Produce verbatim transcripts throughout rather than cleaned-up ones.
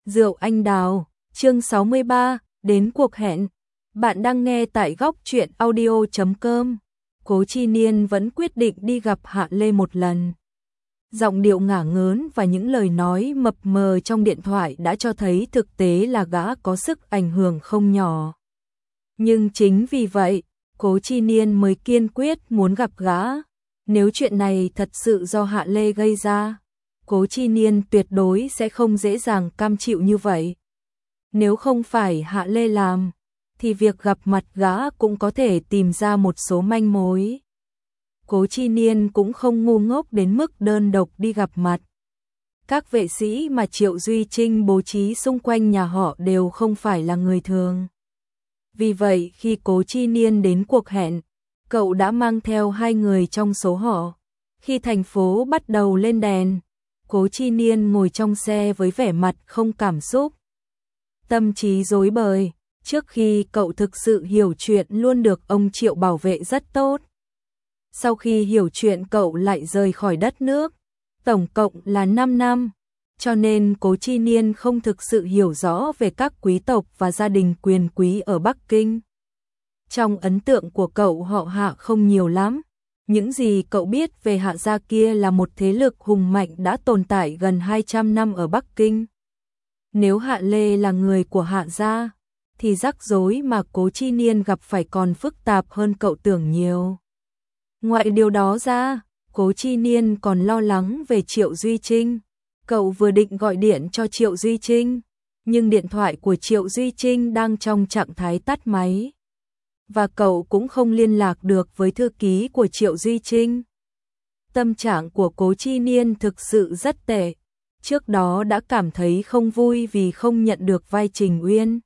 Rượu anh đào, chương sáu mươi ba, đến cuộc hẹn. Bạn đang nghe tại góc truyện audio chấm com. Cố Chi Niên vẫn quyết định đi gặp Hạ Lê một lần. Giọng điệu ngả ngớn và những lời nói mập mờ trong điện thoại đã cho thấy thực tế là gã có sức ảnh hưởng không nhỏ. Nhưng chính vì vậy, Cố Chi Niên mới kiên quyết muốn gặp gã. Nếu chuyện này thật sự do Hạ Lê gây ra, Cố Chi Niên tuyệt đối sẽ không dễ dàng cam chịu như vậy. Nếu không phải Hạ Lê làm, thì việc gặp mặt gã cũng có thể tìm ra một số manh mối. Cố Chi Niên cũng không ngu ngốc đến mức đơn độc đi gặp mặt. Các vệ sĩ mà Triệu Duy Trinh bố trí xung quanh nhà họ đều không phải là người thường. Vì vậy khi Cố Chi Niên đến cuộc hẹn, cậu đã mang theo hai người trong số họ. Khi thành phố bắt đầu lên đèn, Cố Chi Niên ngồi trong xe với vẻ mặt không cảm xúc. Tâm trí rối bời, trước khi cậu thực sự hiểu chuyện luôn được ông Triệu bảo vệ rất tốt. Sau khi hiểu chuyện cậu lại rời khỏi đất nước, tổng cộng là năm năm, cho nên Cố Chi Niên không thực sự hiểu rõ về các quý tộc và gia đình quyền quý ở Bắc Kinh. Trong ấn tượng của cậu họ Hạ không nhiều lắm. Những gì cậu biết về Hạ gia kia là một thế lực hùng mạnh đã tồn tại gần hai trăm năm ở Bắc Kinh. Nếu Hạ Lê là người của Hạ gia, thì rắc rối mà Cố Chi Niên gặp phải còn phức tạp hơn cậu tưởng nhiều. Ngoài điều đó ra, Cố Chi Niên còn lo lắng về Triệu Duy Trinh. Cậu vừa định gọi điện cho Triệu Duy Trinh, nhưng điện thoại của Triệu Duy Trinh đang trong trạng thái tắt máy. Và cậu cũng không liên lạc được với thư ký của Triệu Duy Trinh. Tâm trạng của Cố Chi Niên thực sự rất tệ. Trước đó đã cảm thấy không vui vì không nhận được vai Trình Uyên.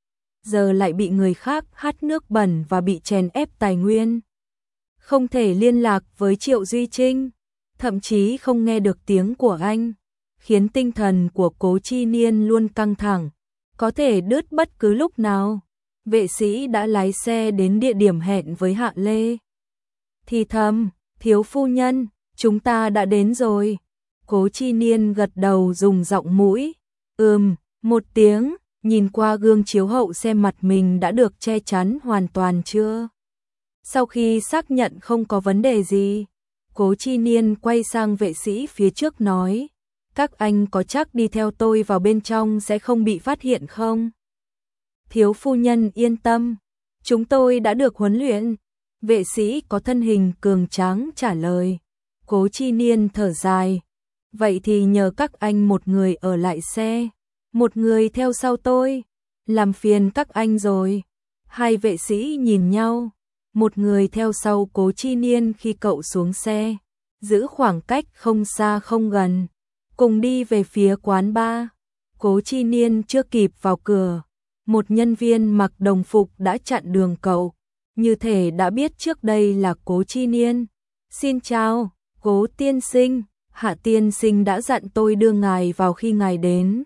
Giờ lại bị người khác hắt nước bẩn và bị chèn ép tài nguyên. Không thể liên lạc với Triệu Duy Trinh, thậm chí không nghe được tiếng của anh, khiến tinh thần của Cố Chi Niên luôn căng thẳng, có thể đứt bất cứ lúc nào. Vệ sĩ đã lái xe đến địa điểm hẹn với Hạ Lê. Thì thầm, thiếu phu nhân, chúng ta đã đến rồi. Cố Chi Niên gật đầu dùng giọng mũi. Ừm, một tiếng, nhìn qua gương chiếu hậu xem mặt mình đã được che chắn hoàn toàn chưa. Sau khi xác nhận không có vấn đề gì, Cố Chi Niên quay sang vệ sĩ phía trước nói. Các anh có chắc đi theo tôi vào bên trong sẽ không bị phát hiện không? Thiếu phu nhân yên tâm, chúng tôi đã được huấn luyện. Vệ sĩ có thân hình cường tráng trả lời. Cố Chi Niên thở dài. Vậy thì nhờ các anh một người ở lại xe, một người theo sau tôi. Làm phiền các anh rồi. Hai vệ sĩ nhìn nhau. Một người theo sau Cố Chi Niên khi cậu xuống xe, giữ khoảng cách không xa không gần, cùng đi về phía quán bar. Cố Chi Niên chưa kịp vào cửa, một nhân viên mặc đồng phục đã chặn đường cậu, như thể đã biết trước đây là Cố Chi Niên. Xin chào, Cố tiên sinh, Hạ tiên sinh đã dặn tôi đưa ngài vào khi ngài đến.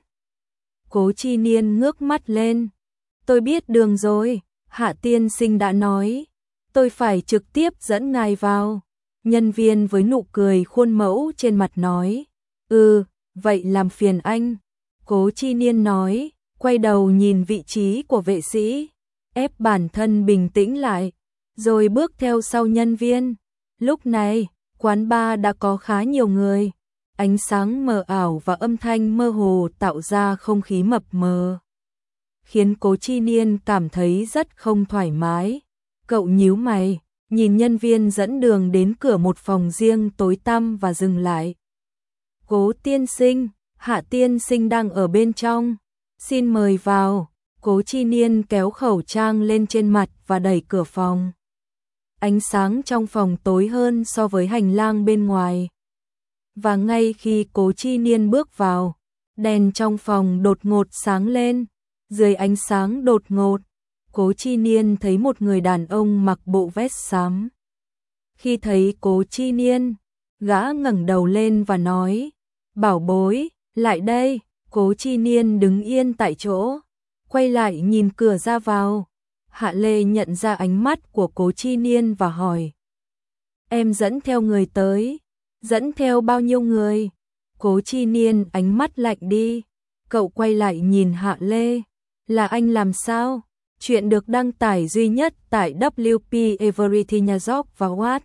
Cố Chi Niên ngước mắt lên. Tôi biết đường rồi, Hạ tiên sinh đã nói. Tôi phải trực tiếp dẫn ngài vào. Nhân viên với nụ cười khuôn mẫu trên mặt nói. Ừ, vậy làm phiền anh. Cố Chi Niên nói, quay đầu nhìn vị trí của vệ sĩ, ép bản thân bình tĩnh lại, rồi bước theo sau nhân viên. Lúc này, quán bar đã có khá nhiều người. Ánh sáng mờ ảo và âm thanh mơ hồ tạo ra không khí mập mờ, khiến Cố Chi Niên cảm thấy rất không thoải mái. Cậu nhíu mày, nhìn nhân viên dẫn đường đến cửa một phòng riêng tối tăm và dừng lại. Cố tiên sinh, Hạ tiên sinh đang ở bên trong. Xin mời vào. Cố Chi Niên kéo khẩu trang lên trên mặt và đẩy cửa phòng. Ánh sáng trong phòng tối hơn so với hành lang bên ngoài. Và ngay khi Cố Chi Niên bước vào, đèn trong phòng đột ngột sáng lên. Dưới ánh sáng đột ngột, Cố Chi Niên thấy một người đàn ông mặc bộ vest xám. Khi thấy Cố Chi Niên, gã ngẩng đầu lên và nói, bảo bối, lại đây. Cố Chi Niên đứng yên tại chỗ, quay lại nhìn cửa ra vào. Hạ Lê nhận ra ánh mắt của Cố Chi Niên và hỏi, em dẫn theo người tới, dẫn theo bao nhiêu người? Cố Chi Niên ánh mắt lạnh đi. Cậu quay lại nhìn Hạ Lê. Là anh làm sao? Chuyện được đăng tải duy nhất tại W P Everything New York và What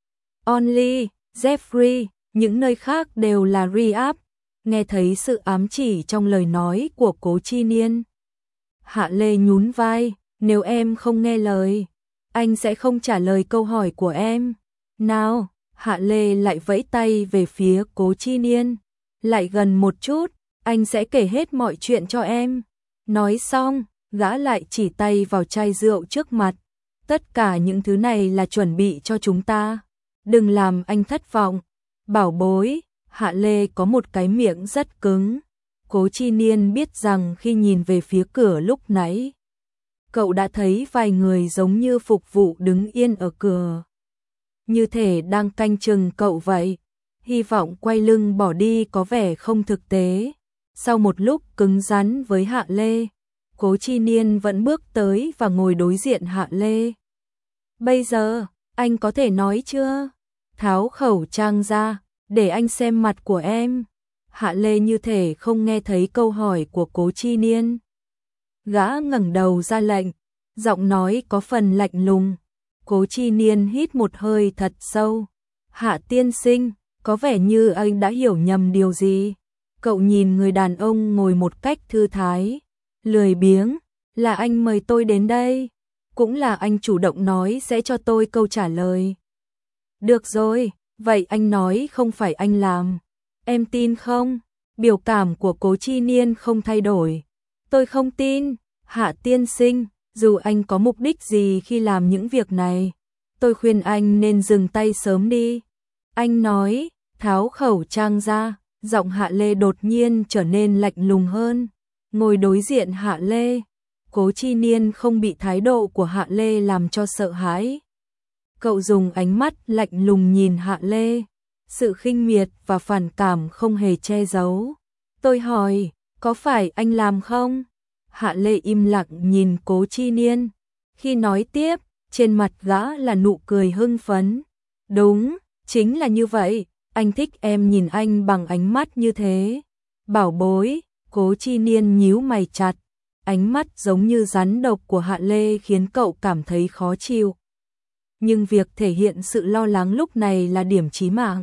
Only, Jeffrey, những nơi khác đều là re-up. Nghe thấy sự ám chỉ trong lời nói của Cố Chi Niên. Hạ Lê nhún vai, nếu em không nghe lời, anh sẽ không trả lời câu hỏi của em. Nào, Hạ Lê lại vẫy tay về phía Cố Chi Niên. Lại gần một chút, anh sẽ kể hết mọi chuyện cho em. Nói xong, gã lại chỉ tay vào chai rượu trước mặt. Tất cả những thứ này là chuẩn bị cho chúng ta. Đừng làm anh thất vọng. Bảo bối, Hạ Lê có một cái miệng rất cứng. Cố Chi Niên biết rằng khi nhìn về phía cửa lúc nãy, cậu đã thấy vài người giống như phục vụ đứng yên ở cửa. Như thể đang canh chừng cậu vậy. Hy vọng quay lưng bỏ đi có vẻ không thực tế. Sau một lúc cứng rắn với Hạ Lê, Cố Chi Niên vẫn bước tới và ngồi đối diện Hạ Lê. Bây giờ, anh có thể nói chưa? Tháo khẩu trang ra, để anh xem mặt của em. Hạ Lê như thể không nghe thấy câu hỏi của Cố Chi Niên. Gã ngẩng đầu ra lệnh, giọng nói có phần lạnh lùng. Cố Chi Niên hít một hơi thật sâu. Hạ tiên sinh, có vẻ như anh đã hiểu nhầm điều gì. Cậu nhìn người đàn ông ngồi một cách thư thái, lười biếng. Là anh mời tôi đến đây. Cũng là anh chủ động nói sẽ cho tôi câu trả lời. Được rồi, vậy anh nói không phải anh làm. Em tin không? Biểu cảm của Cố Chi Niên không thay đổi. Tôi không tin. Hạ tiên sinh, dù anh có mục đích gì khi làm những việc này, tôi khuyên anh nên dừng tay sớm đi. Anh nói, tháo khẩu trang ra, giọng Hạ Lê đột nhiên trở nên lạnh lùng hơn. Ngồi đối diện Hạ Lê, Cố Chi Niên không bị thái độ của Hạ Lê làm cho sợ hãi. Cậu dùng ánh mắt lạnh lùng nhìn Hạ Lê, sự khinh miệt và phản cảm không hề che giấu. Tôi hỏi, có phải anh làm không? Hạ Lê im lặng nhìn Cố Chi Niên. Khi nói tiếp, trên mặt gã là nụ cười hưng phấn. Đúng, chính là như vậy, anh thích em nhìn anh bằng ánh mắt như thế. Bảo bối, Cố Chi Niên nhíu mày chặt. Ánh mắt giống như rắn độc của Hạ Lê khiến cậu cảm thấy khó chịu. Nhưng việc thể hiện sự lo lắng lúc này là điểm chí mạng.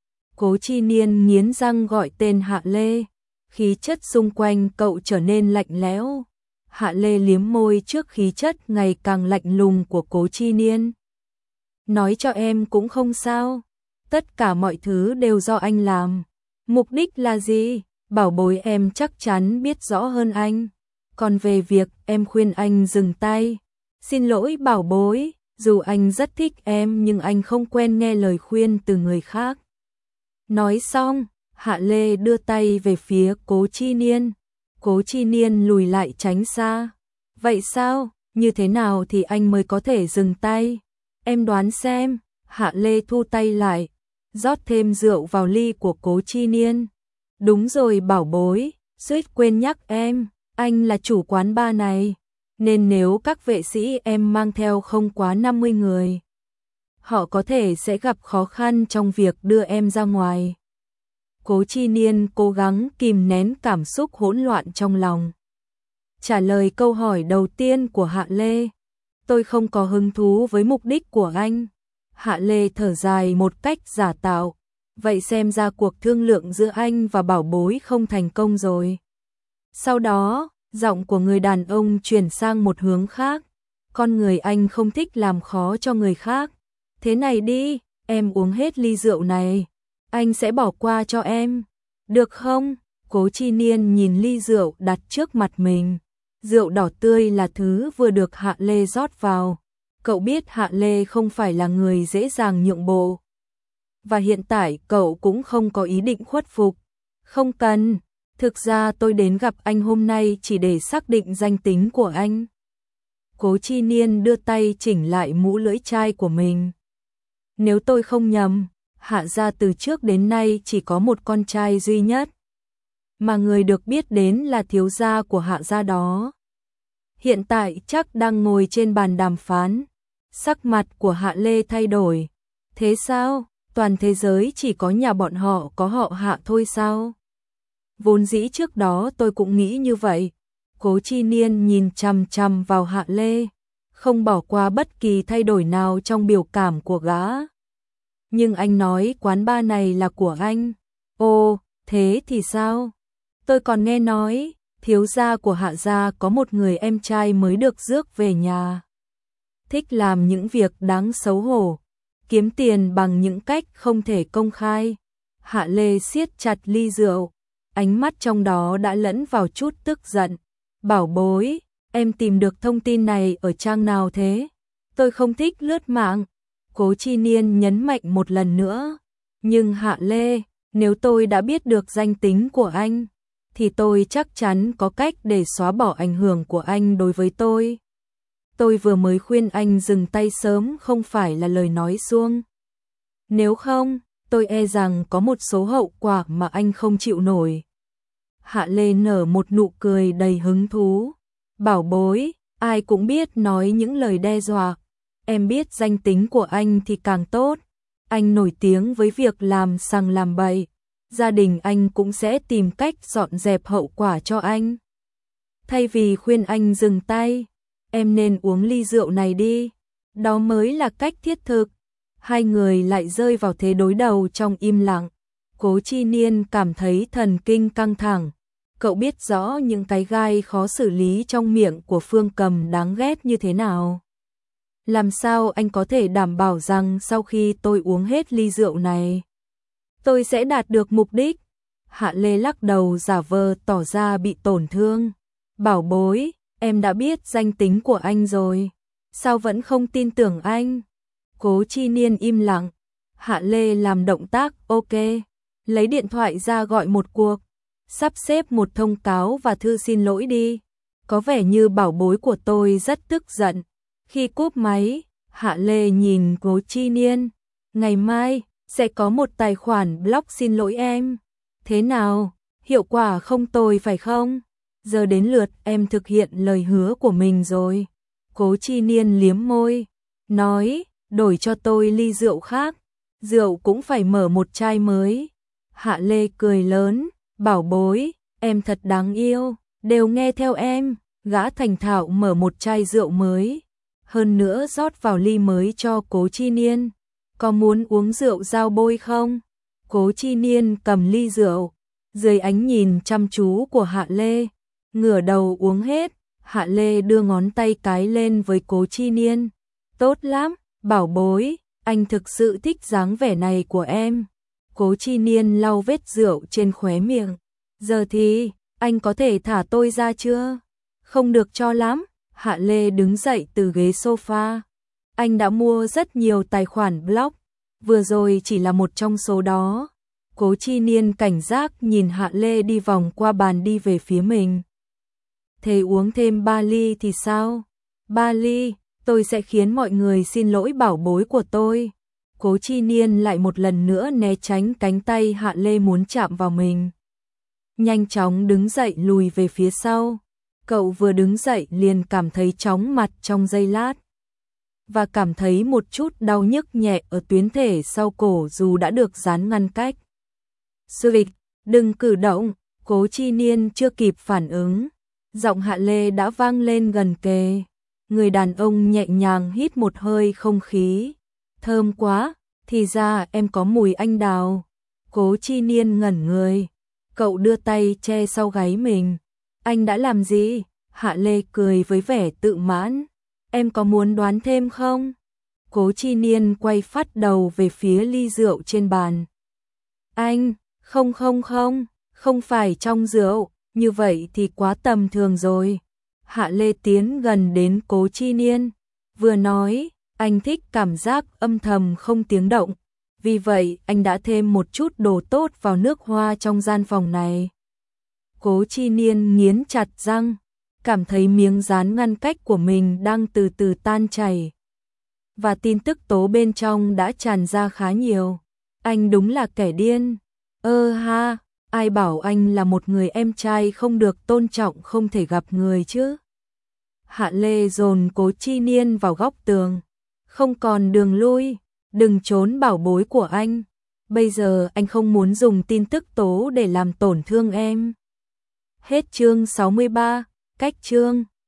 Cố Chi Niên nghiến răng gọi tên Hạ Lê. Khí chất xung quanh cậu trở nên lạnh lẽo. Hạ Lê liếm môi trước khí chất ngày càng lạnh lùng của Cố Chi Niên. Nói cho em cũng không sao. Tất cả mọi thứ đều do anh làm. Mục đích là gì? Bảo bối em chắc chắn biết rõ hơn anh. Còn về việc em khuyên anh dừng tay. Xin lỗi bảo bối, dù anh rất thích em nhưng anh không quen nghe lời khuyên từ người khác. Nói xong, Hạ Lê đưa tay về phía Cố Chi Niên. Cố Chi Niên lùi lại tránh xa. Vậy sao? Như thế nào thì anh mới có thể dừng tay? Em đoán xem. Hạ Lê thu tay lại, rót thêm rượu vào ly của Cố Chi Niên. Đúng rồi bảo bối, suýt quên nhắc em, anh là chủ quán bar này, nên nếu các vệ sĩ em mang theo không quá năm mươi người, họ có thể sẽ gặp khó khăn trong việc đưa em ra ngoài. Cố Chi Niên cố gắng kìm nén cảm xúc hỗn loạn trong lòng. Trả lời câu hỏi đầu tiên của Hạ Lê. Tôi không có hứng thú với mục đích của anh. Hạ Lê thở dài một cách giả tạo. Vậy xem ra cuộc thương lượng giữa anh và bảo bối không thành công rồi. Sau đó, giọng của người đàn ông chuyển sang một hướng khác. Con người anh không thích làm khó cho người khác. Thế này đi, em uống hết ly rượu này. Anh sẽ bỏ qua cho em. Được không? Cố Chi Niên nhìn ly rượu đặt trước mặt mình. Rượu đỏ tươi là thứ vừa được Hạ Lê rót vào. Cậu biết Hạ Lê không phải là người dễ dàng nhượng bộ. Và hiện tại cậu cũng không có ý định khuất phục. Không cần, thực ra tôi đến gặp anh hôm nay chỉ để xác định danh tính của anh. Cố Chi Niên đưa tay chỉnh lại mũ lưỡi chai của mình. Nếu tôi không nhầm, Hạ gia từ trước đến nay chỉ có một con trai duy nhất. Mà người được biết đến là thiếu gia của Hạ gia đó. Hiện tại chắc đang ngồi trên bàn đàm phán. Sắc mặt của Hạ Lê thay đổi. Thế sao? Toàn thế giới chỉ có nhà bọn họ có họ Hạ thôi sao? Vốn dĩ trước đó tôi cũng nghĩ như vậy. Cố Chi Niên nhìn chằm chằm vào Hạ Lê, không bỏ qua bất kỳ thay đổi nào trong biểu cảm của gã. Nhưng anh nói quán bar này là của anh. Ồ, thế thì sao? Tôi còn nghe nói, thiếu gia của Hạ gia có một người em trai mới được rước về nhà. Thích làm những việc đáng xấu hổ, kiếm tiền bằng những cách không thể công khai. Hạ Lê siết chặt ly rượu, ánh mắt trong đó đã lẫn vào chút tức giận. Bảo bối, em tìm được thông tin này ở trang nào thế? Tôi không thích lướt mạng. Cố Chi Niên nhấn mạnh một lần nữa. Nhưng Hạ Lê, nếu tôi đã biết được danh tính của anh, thì tôi chắc chắn có cách để xóa bỏ ảnh hưởng của anh đối với tôi. Tôi vừa mới khuyên anh dừng tay sớm không phải là lời nói suông. Nếu không, tôi e rằng có một số hậu quả mà anh không chịu nổi. Hạ Lê nở một nụ cười đầy hứng thú. Bảo bối, ai cũng biết nói những lời đe dọa. Em biết danh tính của anh thì càng tốt. Anh nổi tiếng với việc làm sằng làm bậy. Gia đình anh cũng sẽ tìm cách dọn dẹp hậu quả cho anh. Thay vì khuyên anh dừng tay, em nên uống ly rượu này đi. Đó mới là cách thiết thực. Hai người lại rơi vào thế đối đầu trong im lặng. Cố Chi Niên cảm thấy thần kinh căng thẳng. Cậu biết rõ những cái gai khó xử lý trong miệng của Phương Cầm đáng ghét như thế nào. Làm sao anh có thể đảm bảo rằng sau khi tôi uống hết ly rượu này, tôi sẽ đạt được mục đích? Hạ Lê lắc đầu giả vờ tỏ ra bị tổn thương. Bảo bối, em đã biết danh tính của anh rồi. Sao vẫn không tin tưởng anh? Cố Chi Niên im lặng. Hạ Lê làm động tác ok. Lấy điện thoại ra gọi một cuộc. Sắp xếp một thông cáo và thư xin lỗi đi. Có vẻ như bảo bối của tôi rất tức giận. Khi cúp máy, Hạ Lê nhìn Cố Chi Niên. Ngày mai, sẽ có một tài khoản blog xin lỗi em. Thế nào? Hiệu quả không tồi phải không? Giờ đến lượt em thực hiện lời hứa của mình rồi. Cố Chi Niên liếm môi. Nói, đổi cho tôi ly rượu khác. Rượu cũng phải mở một chai mới. Hạ Lê cười lớn. Bảo bối, em thật đáng yêu. Đều nghe theo em. Gã thành thạo mở một chai rượu mới. Hơn nữa rót vào ly mới cho Cố Chi Niên. Có muốn uống rượu giao bôi không? Cố Chi Niên cầm ly rượu. Dưới ánh nhìn chăm chú của Hạ Lê. Ngửa đầu uống hết. Hạ Lê đưa ngón tay cái lên với Cố Chi Niên. Tốt lắm, bảo bối. Anh thực sự thích dáng vẻ này của em. Cố Chi Niên lau vết rượu trên khóe miệng. Giờ thì, anh có thể thả tôi ra chưa? Không được cho lắm. Hạ Lê đứng dậy từ ghế sofa. Anh đã mua rất nhiều tài khoản blog. Vừa rồi chỉ là một trong số đó. Cố Chi Niên cảnh giác nhìn Hạ Lê đi vòng qua bàn đi về phía mình. Thế uống thêm ba ly thì sao? Ba ly, tôi sẽ khiến mọi người xin lỗi bảo bối của tôi. Cố Chi Niên lại một lần nữa né tránh cánh tay Hạ Lê muốn chạm vào mình. Nhanh chóng đứng dậy lùi về phía sau. Cậu vừa đứng dậy liền cảm thấy chóng mặt trong giây lát. Và cảm thấy một chút đau nhức nhẹ ở tuyến thể sau cổ dù đã được dán ngăn cách. Suyệt, đừng cử động. Cố Chi Niên chưa kịp phản ứng. Giọng Hạ Lê đã vang lên gần kề. Người đàn ông nhẹ nhàng hít một hơi không khí. Thơm quá, thì ra em có mùi anh đào. Cố Chi Niên ngẩn người. Cậu đưa tay che sau gáy mình. Anh đã làm gì? Hạ Lê cười với vẻ tự mãn. Em có muốn đoán thêm không? Cố Chi Niên quay phát đầu về phía ly rượu trên bàn. Anh, không không không, không phải trong rượu, như vậy thì quá tầm thường rồi. Hạ Lê tiến gần đến Cố Chi Niên, vừa nói, anh thích cảm giác âm thầm không tiếng động. Vì vậy anh đã thêm một chút đồ tốt vào nước hoa trong gian phòng này. Cố Chi Niên nghiến chặt răng, cảm thấy miếng dán ngăn cách của mình đang từ từ tan chảy. Và tin tức tố bên trong đã tràn ra khá nhiều. Anh đúng là kẻ điên. Ơ ha, ai bảo anh là một người em trai không được tôn trọng không thể gặp người chứ. Hạ Lê dồn Cố Chi Niên vào góc tường. Không còn đường lui, đừng trốn bảo bối của anh. Bây giờ anh không muốn dùng tin tức tố để làm tổn thương em. Hết chương sáu mươi ba, cách chương.